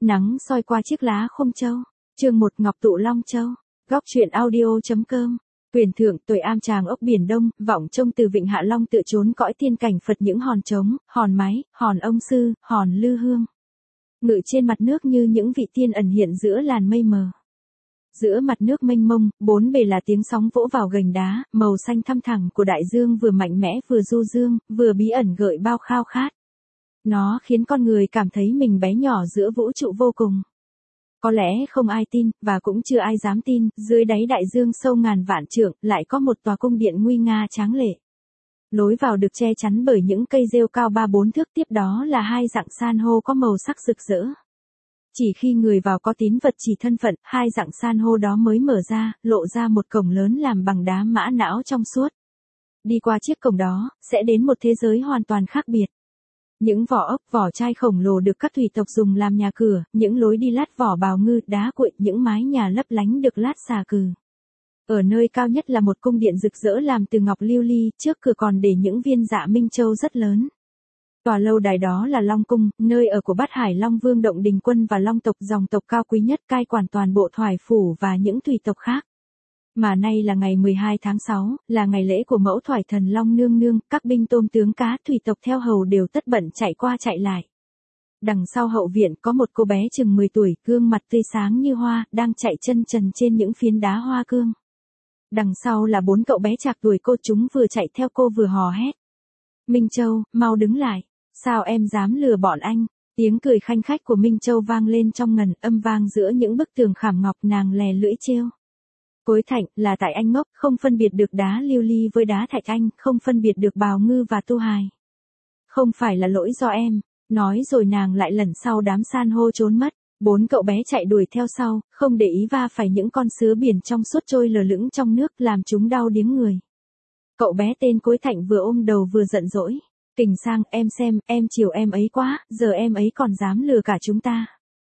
Nắng soi qua chiếc lá khung châu. Chương 1 Ngọc Tụ Long Châu. Góc truyện audio.com. Tuyển thượng tuổi am tràng ốc biển đông, vọng trông từ vịnh Hạ Long tựa trốn cõi tiên cảnh Phật những hòn trống, hòn máy, hòn ông sư, hòn lư hương. Ngự trên mặt nước như những vị tiên ẩn hiện giữa làn mây mờ. Giữa mặt nước mênh mông, bốn bề là tiếng sóng vỗ vào gành đá, màu xanh thăm thẳm của đại dương vừa mạnh mẽ vừa du dương, vừa bí ẩn gợi bao khao khát. Nó khiến con người cảm thấy mình bé nhỏ giữa vũ trụ vô cùng. Có lẽ không ai tin, và cũng chưa ai dám tin, dưới đáy đại dương sâu ngàn vạn trượng, lại có một tòa cung điện nguy nga tráng lệ. Lối vào được che chắn bởi những cây rêu cao 3-4 thước, tiếp đó là hai dạng san hô có màu sắc rực rỡ. Chỉ khi người vào có tín vật chỉ thân phận, hai dạng san hô đó mới mở ra, lộ ra một cổng lớn làm bằng đá mã não trong suốt. Đi qua chiếc cổng đó, sẽ đến một thế giới hoàn toàn khác biệt. Những vỏ ốc, vỏ chai khổng lồ được các thủy tộc dùng làm nhà cửa, những lối đi lát vỏ bào ngư, đá cuội, những mái nhà lấp lánh được lát xà cừ. Ở nơi cao nhất là một cung điện rực rỡ làm từ ngọc lưu ly, trước cửa còn để những viên dạ minh châu rất lớn. Tòa lâu đài đó là Long Cung, nơi ở của Bát Hải Long Vương Động Đình Quân và Long tộc, dòng tộc cao quý nhất cai quản toàn bộ Thoại Phủ và những thủy tộc khác. Mà nay là ngày 12 tháng 6, là ngày lễ của mẫu Thoại Thần Long Nương Nương, các binh tôm tướng cá thủy tộc theo hầu đều tất bận chạy qua chạy lại. Đằng sau hậu viện có một cô bé chừng 10 tuổi, gương mặt tươi sáng như hoa, đang chạy chân trần trên những phiến đá hoa cương. Đằng sau là 4 cậu bé trạc tuổi cô, chúng vừa chạy theo cô vừa hò hét. Minh Châu, mau đứng lại, sao em dám lừa bọn anh? Tiếng cười khanh khách của Minh Châu vang lên trong ngần, âm vang giữa những bức tường khảm ngọc, nàng lè lưỡi trêu. Cối Thạnh, là tại anh ngốc, không phân biệt được đá lưu ly với đá thạch anh, không phân biệt được bào ngư và tu hài. Không phải là lỗi do em, nói rồi nàng lại lẩn sau đám san hô trốn mất. 4 cậu bé chạy đuổi theo sau, không để ý va phải những con sứa biển trong suốt trôi lờ lững trong nước, làm chúng đau điếng người. Cậu bé tên Cối Thạnh vừa ôm đầu vừa giận dỗi. Kình Sang, em xem, em chiều em ấy quá, giờ em ấy còn dám lừa cả chúng ta.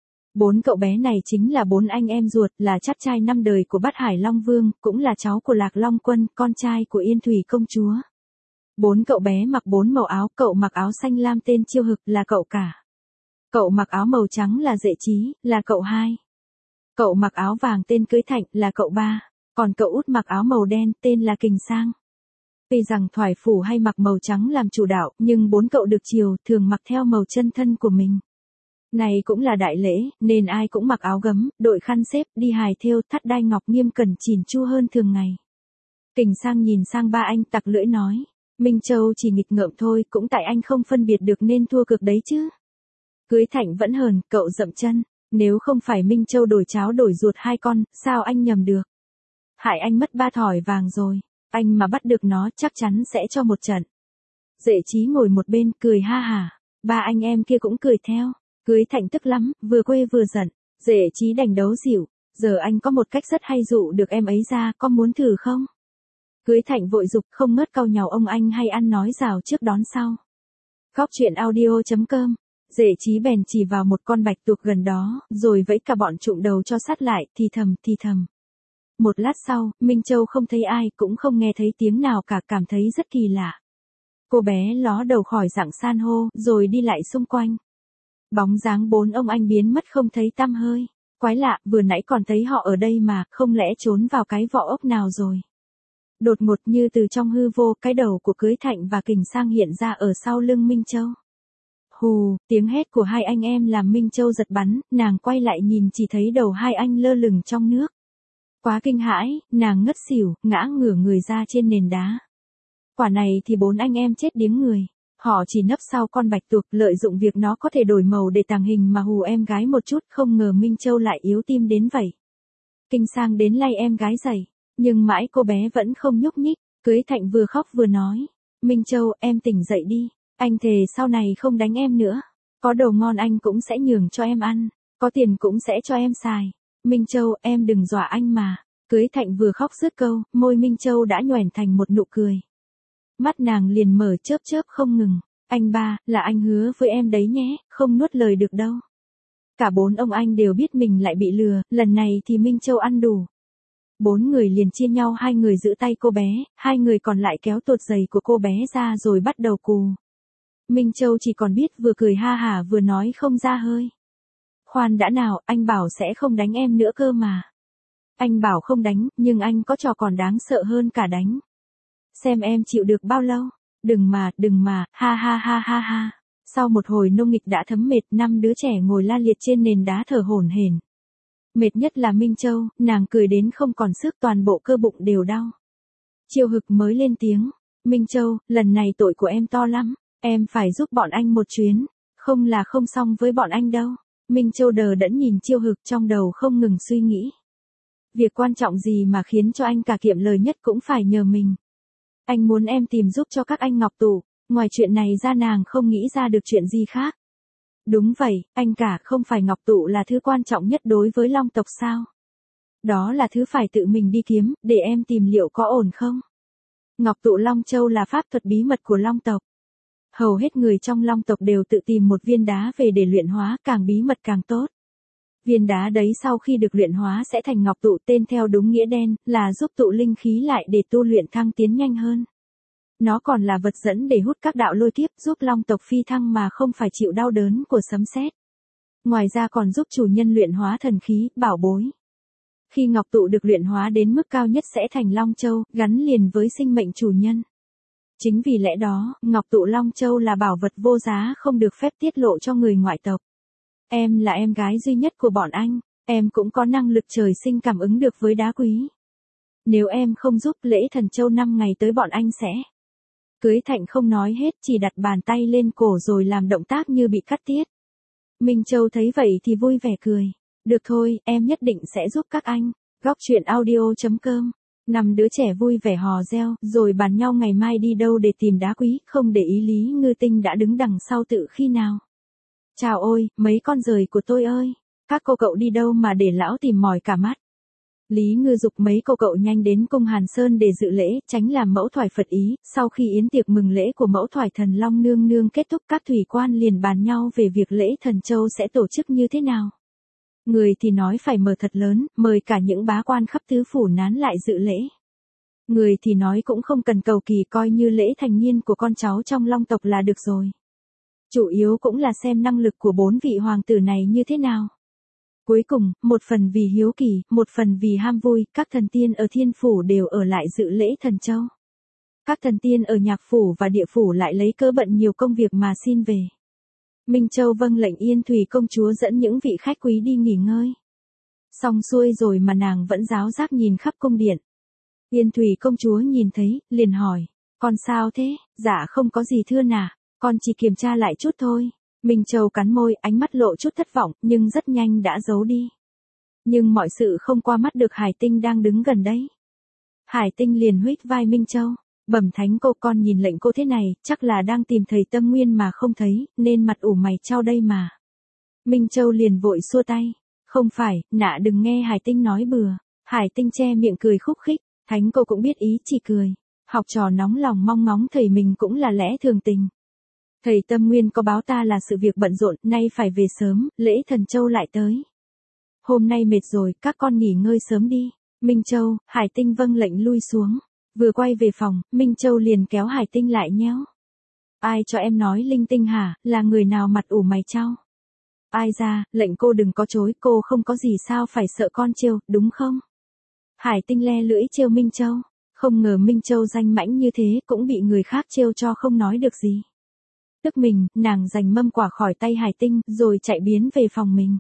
4 cậu bé này chính là 4 anh em ruột, là chắt trai 5 đời của Bát Hải Long Vương, cũng là cháu của Lạc Long Quân, con trai của Yên Thủy Công Chúa. 4 cậu bé mặc 4 màu áo, cậu mặc áo xanh lam tên Chiêu Hực, là cậu cả. Cậu mặc áo màu trắng là Dệ Chí, là cậu 2. Cậu mặc áo vàng tên Cưới Thạnh, là cậu 3. Còn cậu út mặc áo màu đen, tên là Kình Sang. Tuy rằng Thoại Phủ hay mặc màu trắng làm chủ đạo, nhưng 4 cậu được chiều, thường mặc theo màu chân thân của mình. Này cũng là đại lễ, nên ai cũng mặc áo gấm, đội khăn xếp, đi hài thêu, thắt đai ngọc nghiêm cẩn chỉn chu hơn thường ngày. Kình Sang nhìn sang ba anh, tặc lưỡi nói, Minh Châu chỉ nghịch ngợm thôi, cũng tại anh không phân biệt được nên thua cược đấy chứ. Cưới Thạnh vẫn hờn, cậu dậm chân, nếu không phải Minh Châu đổi cháo đổi ruột 2 con, sao anh nhầm được? Hại anh mất 3 thỏi vàng rồi, anh mà bắt được nó chắc chắn sẽ cho một trận. Dệ Chí ngồi một bên, cười ha hả, ba anh em kia cũng cười theo. Cưới Thạnh tức lắm, vừa quê vừa giận. Dệ Chí đành đấu dịu, giờ anh có một cách rất hay dụ được em ấy ra, có muốn thử không? Cưới Thạnh vội giục, không ngớt cau nhàu ông anh hay ăn nói rào trước đón sau. Góc truyện audio.com. Dệ Chí bèn chỉ vào một con bạch tuộc gần đó, rồi vẫy cả bọn trụm đầu cho sát lại, thì thầm. Một lát sau, Minh Châu không thấy ai, cũng không nghe thấy tiếng nào cả, cảm thấy rất kỳ lạ. Cô bé ló đầu khỏi dạng san hô, rồi đi lại xung quanh. Bóng dáng 4 ông anh biến mất không thấy tăm hơi. Quái lạ, vừa nãy còn thấy họ ở đây mà, không lẽ trốn vào cái vỏ ốc nào rồi. Đột ngột như từ trong hư vô, cái đầu của Cưới Thạnh và Kình Sang hiện ra ở sau lưng Minh Châu. Hù, tiếng hét của hai anh em làm Minh Châu giật bắn, nàng quay lại nhìn chỉ thấy đầu hai anh lơ lửng trong nước. Quá kinh hãi, nàng ngất xỉu, ngã ngửa người ra trên nền đá. Quả này thì 4 anh em chết điếng người. Họ chỉ nấp sau con bạch tuộc, lợi dụng việc nó có thể đổi màu để tàng hình mà hù em gái một chút, không ngờ Minh Châu lại yếu tim đến vậy. Kinh Sang đến lay em gái dậy, nhưng mãi cô bé vẫn không nhúc nhích. Cưới Thạnh vừa khóc vừa nói, Minh Châu, em tỉnh dậy đi, anh thề sau này không đánh em nữa. Có đồ ngon anh cũng sẽ nhường cho em ăn, có tiền cũng sẽ cho em xài. Minh Châu, em đừng dọa anh mà. Cưới Thạnh vừa khóc dứt câu, môi Minh Châu đã nhoẻn thành một nụ cười. Mắt nàng liền mở chớp không ngừng. Anh ba, là anh hứa với em đấy nhé, không nuốt lời được đâu. Cả 4 ông anh đều biết mình lại bị lừa, lần này thì Minh Châu ăn đủ. 4 người liền chia nhau, 2 người giữ tay cô bé, 2 người còn lại kéo tột giày của cô bé ra rồi bắt đầu cù. Minh Châu chỉ còn biết vừa cười ha hả vừa nói không ra hơi. Khoan đã nào, anh bảo sẽ không đánh em nữa cơ mà. Anh bảo không đánh, nhưng anh có trò còn đáng sợ hơn cả đánh. Xem em chịu được bao lâu. Đừng mà, ha ha ha ha ha. Sau một hồi nô nghịch đã thấm mệt, 5 đứa trẻ ngồi la liệt trên nền đá thở hổn hển. Mệt nhất là Minh Châu, nàng cười đến không còn sức, toàn bộ cơ bụng đều đau. Chiêu Hực mới lên tiếng. Minh Châu, lần này tội của em to lắm, em phải giúp bọn anh một chuyến, không là không xong với bọn anh đâu. Minh Châu đờ đẫn nhìn Chiêu Hực, trong đầu không ngừng suy nghĩ. Việc quan trọng gì mà khiến cho anh cả kiệm lời nhất cũng phải nhờ mình. Anh muốn em tìm giúp cho các anh Ngọc Tụ, ngoài chuyện này ra nàng không nghĩ ra được chuyện gì khác. Đúng vậy, anh cả, không phải Ngọc Tụ là thứ quan trọng nhất đối với Long tộc sao? Đó là thứ phải tự mình đi kiếm, để em tìm liệu có ổn không? Ngọc Tụ Long Châu là pháp thuật bí mật của Long tộc. Hầu hết người trong Long tộc đều tự tìm một viên đá về để luyện hóa, càng bí mật càng tốt. Viên đá đấy sau khi được luyện hóa sẽ thành Ngọc Tụ, tên theo đúng nghĩa đen, là giúp tụ linh khí lại để tu luyện thăng tiến nhanh hơn. Nó còn là vật dẫn để hút các đạo lôi kiếp, giúp Long tộc phi thăng mà không phải chịu đau đớn của sấm sét. Ngoài ra còn giúp chủ nhân luyện hóa thần khí, bảo bối. Khi Ngọc Tụ được luyện hóa đến mức cao nhất sẽ thành Long Châu, gắn liền với sinh mệnh chủ nhân. Chính vì lẽ đó, Ngọc Tụ Long Châu là bảo vật vô giá không được phép tiết lộ cho người ngoại tộc. Em là em gái duy nhất của bọn anh, em cũng có năng lực trời sinh cảm ứng được với đá quý. Nếu em không giúp, lễ thần châu 5 ngày tới bọn anh sẽ cưới Thạnh không nói hết, chỉ đặt bàn tay lên cổ rồi làm động tác như bị cắt tiết. Minh Châu thấy vậy thì vui vẻ cười. Được thôi, em nhất định sẽ giúp các anh. Góc truyện audio.com. 5 đứa trẻ vui vẻ hò reo, rồi bàn nhau ngày mai đi đâu để tìm đá quý, không để ý Lý Ngư Tinh đã đứng đằng sau tự khi nào. Chào ôi, mấy con giời của tôi ơi, các cô cậu đi đâu mà để lão tìm mỏi cả mắt. Lý Ngư giục mấy cô cậu nhanh đến cung Hàn Sơn để dự lễ, tránh làm mẫu thoại Phật ý. Sau khi yến tiệc mừng lễ của mẫu thoại thần Long Nương Nương kết thúc, các thủy quan liền bàn nhau về việc lễ thần châu sẽ tổ chức như thế nào. Người thì nói phải mở thật lớn, mời cả những bá quan khắp tứ phủ nán lại dự lễ. Người thì nói cũng không cần cầu kỳ, coi như lễ thành niên của con cháu trong Long tộc là được rồi. Chủ yếu cũng là xem năng lực của 4 vị hoàng tử này như thế nào. Cuối cùng, một phần vì hiếu kỳ, một phần vì ham vui, các thần tiên ở thiên phủ đều ở lại dự lễ thần châu. Các thần tiên ở nhạc phủ và địa phủ lại lấy cớ bận nhiều công việc mà xin về. Minh Châu vâng lệnh Yên Thủy công chúa dẫn những vị khách quý đi nghỉ ngơi. Xong xuôi rồi mà nàng vẫn ráo rác nhìn khắp cung điện. Yên Thủy công chúa nhìn thấy, liền hỏi, con sao thế? Dạ không có gì thưa nà, con chỉ kiểm tra lại chút thôi. Minh Châu cắn môi, ánh mắt lộ chút thất vọng, nhưng rất nhanh đã giấu đi. Nhưng mọi sự không qua mắt được Hải Tinh đang đứng gần đấy. Hải Tinh liền huých vai Minh Châu. Bẩm thánh cô, con nhìn lệnh cô thế này, chắc là đang tìm thầy Tâm Nguyên mà không thấy, nên mặt ủ mày chau đây mà. Minh Châu liền vội xua tay. Không phải, nạ đừng nghe Hải Tinh nói bừa. Hải Tinh che miệng cười khúc khích, thánh cô cũng biết ý chỉ cười. Học trò nóng lòng mong ngóng thầy mình cũng là lẽ thường tình. Thầy Tâm Nguyên có báo ta là sự việc bận rộn, nay phải về sớm, lễ thần châu lại tới. Hôm nay mệt rồi, các con nghỉ ngơi sớm đi. Minh Châu, Hải Tinh vâng lệnh lui xuống. Vừa quay về phòng, Minh Châu liền kéo Hải Tinh lại nhéo. Ai cho em nói linh tinh hả, là người nào mặt ủ mày chau? Ai ra, lệnh cô đừng có chối, cô không có gì sao phải sợ con trêu, đúng không? Hải Tinh le lưỡi trêu Minh Châu. Không ngờ Minh Châu danh mãnh như thế cũng bị người khác trêu cho không nói được gì. Tức mình, nàng giành mâm quả khỏi tay Hải Tinh, rồi chạy biến về phòng mình.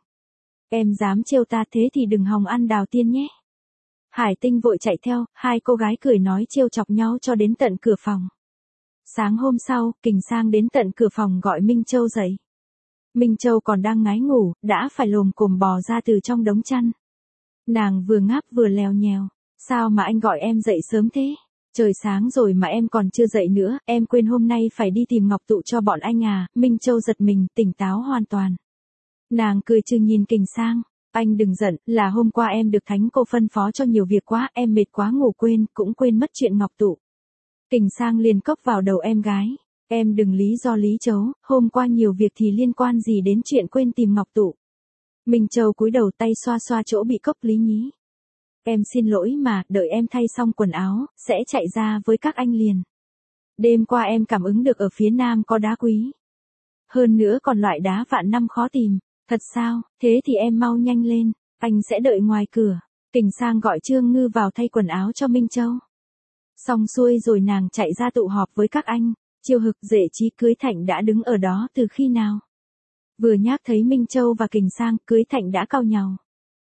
Em dám trêu ta thế thì đừng hòng ăn đào tiên nhé. Hải Tinh vội chạy theo, hai cô gái cười nói trêu chọc nhau cho đến tận cửa phòng. Sáng hôm sau, Kình Sang đến tận cửa phòng gọi Minh Châu dậy. Minh Châu còn đang ngái ngủ, đã phải lồm cồm bò ra từ trong đống chăn. Nàng vừa ngáp vừa lèo nhèo. Sao mà anh gọi em dậy sớm thế? Trời sáng rồi mà em còn chưa dậy nữa, em quên hôm nay phải đi tìm Ngọc Tụ cho bọn anh à? Minh Châu giật mình, tỉnh táo hoàn toàn. Nàng cười trừ nhìn Kình Sang. Anh đừng giận, là hôm qua em được thánh cô phân phó cho nhiều việc quá, em mệt quá ngủ quên, cũng quên mất chuyện Ngọc Tụ. Kình Sang liền cốc vào đầu em gái. Em đừng lý do lý chấu, hôm qua nhiều việc thì liên quan gì đến chuyện quên tìm Ngọc Tụ. Minh Châu cúi đầu tay xoa xoa chỗ bị cốc lý nhí. Em xin lỗi mà, đợi em thay xong quần áo, sẽ chạy ra với các anh liền. Đêm qua em cảm ứng được ở phía nam có đá quý. Hơn nữa còn loại đá vạn năm khó tìm. Thật sao, thế thì em mau nhanh lên, anh sẽ đợi ngoài cửa. Kình Sang gọi Trương Ngư vào thay quần áo cho Minh Châu. Xong xuôi rồi nàng chạy ra tụ họp với các anh. Chiêu Hực, Dệ Chí, Cưới Thạnh đã đứng ở đó từ khi nào? Vừa nhắc thấy Minh Châu và Kình Sang, Cưới Thạnh đã cau nhàu.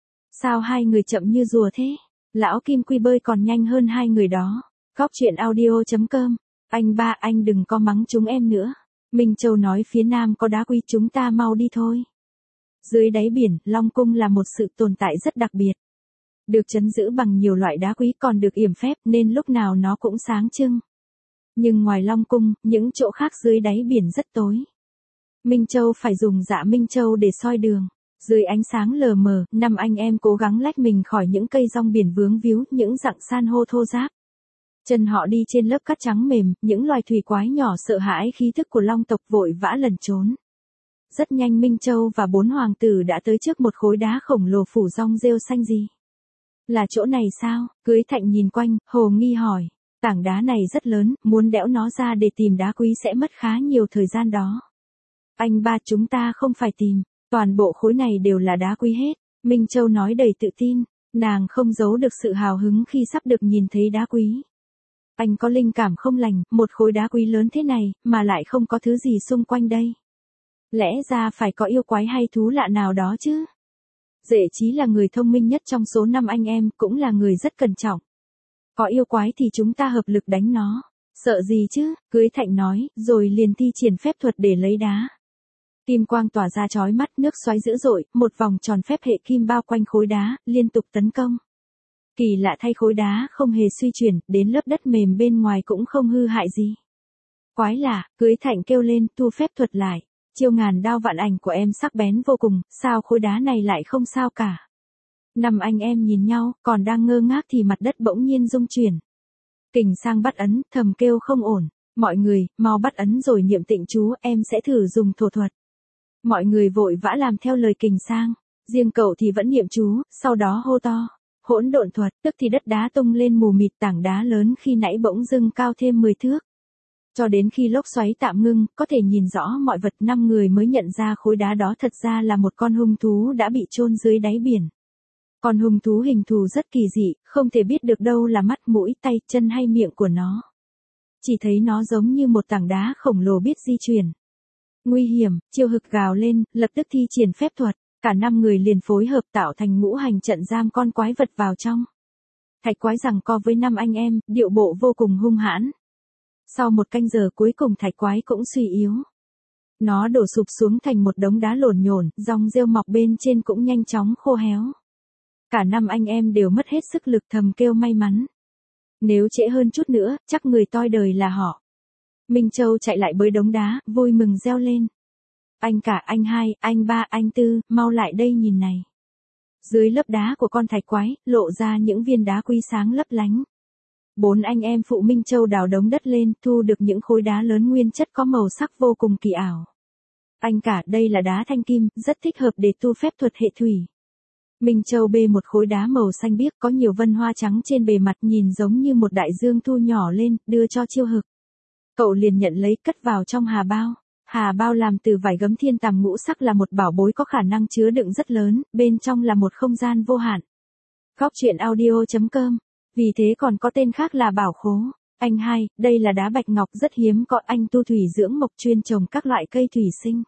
Sao hai người chậm như rùa thế? Lão Kim Quy bơi còn nhanh hơn hai người đó. Góc truyện audio.com. Anh ba, anh đừng có mắng chúng em nữa. Minh Châu nói phía nam có đá quý, chúng ta mau đi thôi. Dưới đáy biển, Long Cung là một sự tồn tại rất đặc biệt. Được trấn giữ bằng nhiều loại đá quý, còn được yểm phép nên lúc nào nó cũng sáng trưng. Nhưng ngoài Long Cung, những chỗ khác dưới đáy biển rất tối. Minh Châu phải dùng dạ Minh Châu để soi đường. Dưới ánh sáng lờ mờ, năm anh em cố gắng lách mình khỏi những cây rong biển vướng víu, những dặng san hô thô ráp. Chân họ đi trên lớp cát trắng mềm, những loài thủy quái nhỏ sợ hãi khí thức của long tộc vội vã lẩn trốn. Rất nhanh Minh Châu và 4 hoàng tử đã tới trước một khối đá khổng lồ phủ rong rêu xanh gì. Là chỗ này sao? Cưới Thạnh nhìn quanh, hồ nghi hỏi. Tảng đá này rất lớn, muốn đẽo nó ra để tìm đá quý sẽ mất khá nhiều thời gian đó. Anh ba, chúng ta không phải tìm, toàn bộ khối này đều là đá quý hết. Minh Châu nói đầy tự tin, nàng không giấu được sự hào hứng khi sắp được nhìn thấy đá quý. Anh có linh cảm không lành, một khối đá quý lớn thế này, mà lại không có thứ gì xung quanh đây. Lẽ ra phải có yêu quái hay thú lạ nào đó chứ. Dệ Chí là người thông minh nhất trong số 5 anh em, cũng là người rất cẩn trọng. Có yêu quái thì chúng ta hợp lực đánh nó. Sợ gì chứ, Cưới Thạnh nói, rồi liền thi triển phép thuật để lấy đá. Kim quang tỏa ra chói mắt, nước xoáy dữ dội, một vòng tròn phép hệ kim bao quanh khối đá, liên tục tấn công. Kỳ lạ thay, khối đá không hề suy chuyển, đến lớp đất mềm bên ngoài cũng không hư hại gì. Quái lạ, Cưới Thạnh kêu lên, thu phép thuật lại. Chiêu ngàn đao vạn ảnh của em sắc bén vô cùng, sao khối đá này lại không sao cả. 5 anh em nhìn nhau, còn đang ngơ ngác thì mặt đất bỗng nhiên rung chuyển. Kình Sang bắt ấn, thầm kêu không ổn. Mọi người, mau bắt ấn rồi niệm tịnh chú, em sẽ thử dùng thổ thuật. Mọi người vội vã làm theo lời Kình Sang. Riêng cậu thì vẫn niệm chú, sau đó hô to. Hỗn độn thuật, tức thì đất đá tung lên mù mịt, tảng đá lớn khi nãy bỗng dưng cao thêm 10 thước. Cho đến khi lốc xoáy tạm ngưng, có thể nhìn rõ mọi vật, 5 người mới nhận ra khối đá đó thật ra là một con hung thú đã bị chôn dưới đáy biển. Con hung thú hình thù rất kỳ dị, không thể biết được đâu là mắt, mũi, tay, chân hay miệng của nó. Chỉ thấy nó giống như một tảng đá khổng lồ biết di chuyển. Nguy hiểm, Chiêu Hực gào lên, lập tức thi triển phép thuật. Cả 5 người liền phối hợp tạo thành ngũ hành trận giam con quái vật vào trong. Thạch quái giằng co với 5 anh em, điệu bộ vô cùng hung hãn. Sau một canh giờ cuối cùng thạch quái cũng suy yếu. Nó đổ sụp xuống thành một đống đá lổn nhổn, rong rêu mọc bên trên cũng nhanh chóng khô héo. Cả 5 anh em đều mất hết sức lực, thầm kêu may mắn. Nếu trễ hơn chút nữa, chắc người toi đời là họ. Minh Châu chạy lại bới đống đá, vui mừng reo lên. Anh cả, anh hai, anh ba, anh tư, mau lại đây nhìn này. Dưới lớp đá của con thạch quái, lộ ra những viên đá quý sáng lấp lánh. 4 anh em phụ Minh Châu đào đống đất lên, thu được những khối đá lớn nguyên chất có màu sắc vô cùng kỳ ảo. Anh cả, đây là đá thanh kim, rất thích hợp để tu phép thuật hệ thủy. Minh Châu bê một khối đá màu xanh biếc có nhiều vân hoa trắng trên bề mặt, nhìn giống như một đại dương thu nhỏ lên, đưa cho Chiêu Hực. Cậu liền nhận lấy, cất vào trong hà bao. Hà bao làm từ vải gấm thiên tàm ngũ sắc là một bảo bối có khả năng chứa đựng rất lớn, bên trong là một không gian vô hạn. Góc truyện audio.com. Vì thế còn có tên khác là bảo khố. Anh hai, đây là đá bạch ngọc rất hiếm có, anh tu thủy dưỡng mộc chuyên trồng các loại cây thủy sinh.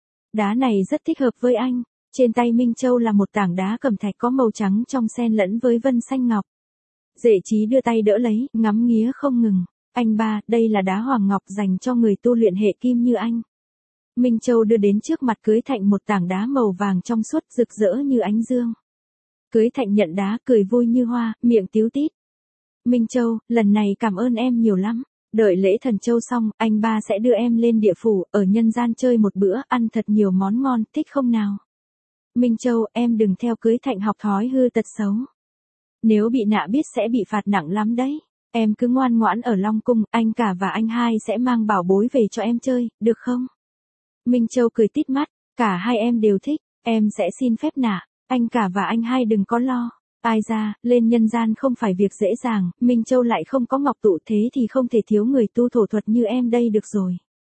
Đá này rất thích hợp với anh. Trên tay Minh Châu là một tảng đá cẩm thạch có màu trắng trong xen lẫn với vân xanh ngọc. Dệ Chí đưa tay đỡ lấy, ngắm nghía không ngừng. Anh ba, đây là đá hoàng ngọc dành cho người tu luyện hệ kim như anh. Minh Châu đưa đến trước mặt Cưới Thạnh một tảng đá màu vàng trong suốt, rực rỡ như ánh dương. Cưới Thạnh nhận đá, cười vui như hoa, miệng tíu tít. Minh Châu, lần này cảm ơn em nhiều lắm. Đợi lễ thần châu xong, anh ba sẽ đưa em lên địa phủ, ở nhân gian chơi một bữa, ăn thật nhiều món ngon, thích không nào? Minh Châu, em đừng theo Cưới Thạnh học thói hư tật xấu. Nếu bị nạ biết sẽ bị phạt nặng lắm đấy. Em cứ ngoan ngoãn ở Long Cung, anh cả và anh hai sẽ mang bảo bối về cho em chơi, được không? Minh Châu cười tít mắt, cả hai em đều thích, em sẽ xin phép nạ, anh cả và anh hai đừng có lo. Ai ra, lên nhân gian không phải việc dễ dàng, Minh Châu lại không có ngọc tụ, thế thì không thể thiếu người tu thổ thuật như em đây được rồi.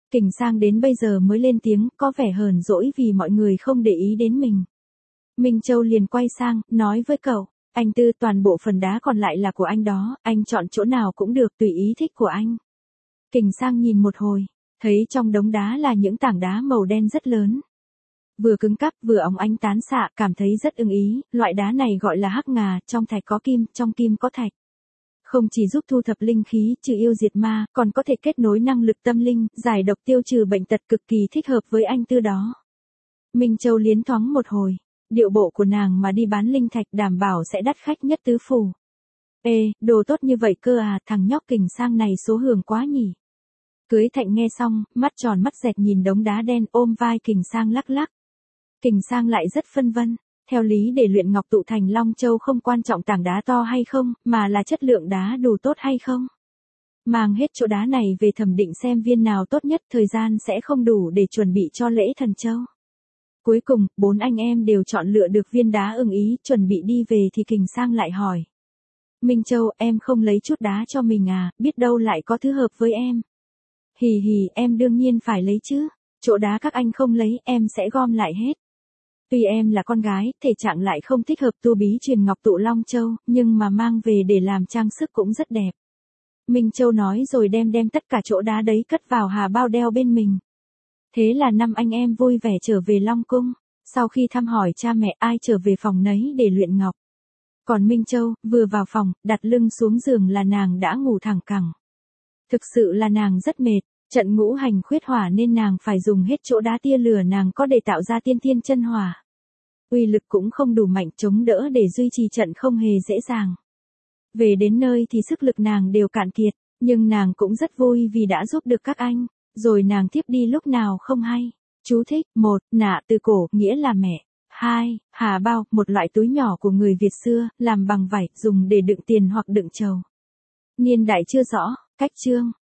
Kình Sang đến bây giờ mới lên tiếng, có vẻ hờn dỗi vì mọi người không để ý đến mình. Minh Châu liền quay sang, nói với cậu, anh Tư, toàn bộ phần đá còn lại là của anh đó, anh chọn chỗ nào cũng được, tùy ý thích của anh. Kình Sang nhìn một hồi, thấy trong đống đá là những tảng đá màu đen rất lớn. Vừa cứng cắp vừa óng ánh tán xạ, cảm thấy rất ưng ý, loại đá này gọi là hắc ngà, trong thạch có kim, trong kim có thạch. Không chỉ giúp thu thập linh khí, trừ yêu diệt ma, còn có thể kết nối năng lực tâm linh, giải độc tiêu trừ bệnh tật, cực kỳ thích hợp với anh Tư đó. Minh Châu liến thoáng một hồi, điệu bộ của nàng mà đi bán linh thạch đảm bảo sẽ đắt khách nhất tứ phủ. Ê, đồ tốt như vậy cơ à, thằng nhóc Kình Sang này số hưởng quá nhỉ. Cưới Thạnh nghe xong, mắt tròn mắt dẹt nhìn đống đá đen, ôm vai Kình Sang lắc lắc. Kình Sang lại rất phân vân. Theo lý để luyện ngọc tụ thành Long Châu không quan trọng tảng đá to hay không, mà là chất lượng đá đủ tốt hay không. Mang hết chỗ đá này về thẩm định xem viên nào tốt nhất, thời gian sẽ không đủ để chuẩn bị cho lễ thần châu. Cuối cùng, 4 anh em đều chọn lựa được viên đá ưng ý, chuẩn bị đi về thì Kình Sang lại hỏi. Minh Châu, em không lấy chút đá cho mình à, biết đâu lại có thứ hợp với em. Hì hì, em đương nhiên phải lấy chứ, chỗ đá các anh không lấy, em sẽ gom lại hết. Tuy em là con gái, thể trạng lại không thích hợp tu bí truyền ngọc tụ Long Châu, nhưng mà mang về để làm trang sức cũng rất đẹp. Minh Châu nói rồi đem tất cả chỗ đá đấy cất vào hà bao đeo bên mình. Thế là 5 anh em vui vẻ trở về Long Cung, sau khi thăm hỏi cha mẹ ai trở về phòng nấy để luyện ngọc. Còn Minh Châu, vừa vào phòng, đặt lưng xuống giường là nàng đã ngủ thẳng cẳng. Thực sự là nàng rất mệt, trận ngũ hành khuyết hỏa nên nàng phải dùng hết chỗ đá tia lửa nàng có để tạo ra tiên thiên chân hỏa. Uy lực cũng không đủ mạnh chống đỡ để duy trì trận không hề dễ dàng. Về đến nơi thì sức lực nàng đều cạn kiệt, nhưng nàng cũng rất vui vì đã giúp được các anh, rồi nàng tiếp đi lúc nào không hay. Chú thích: 1. Nạ từ cổ, nghĩa là mẹ. 2. Hà bao, một loại túi nhỏ của người Việt xưa, làm bằng vải, dùng để đựng tiền hoặc đựng trầu. Niên đại chưa rõ, cách chương.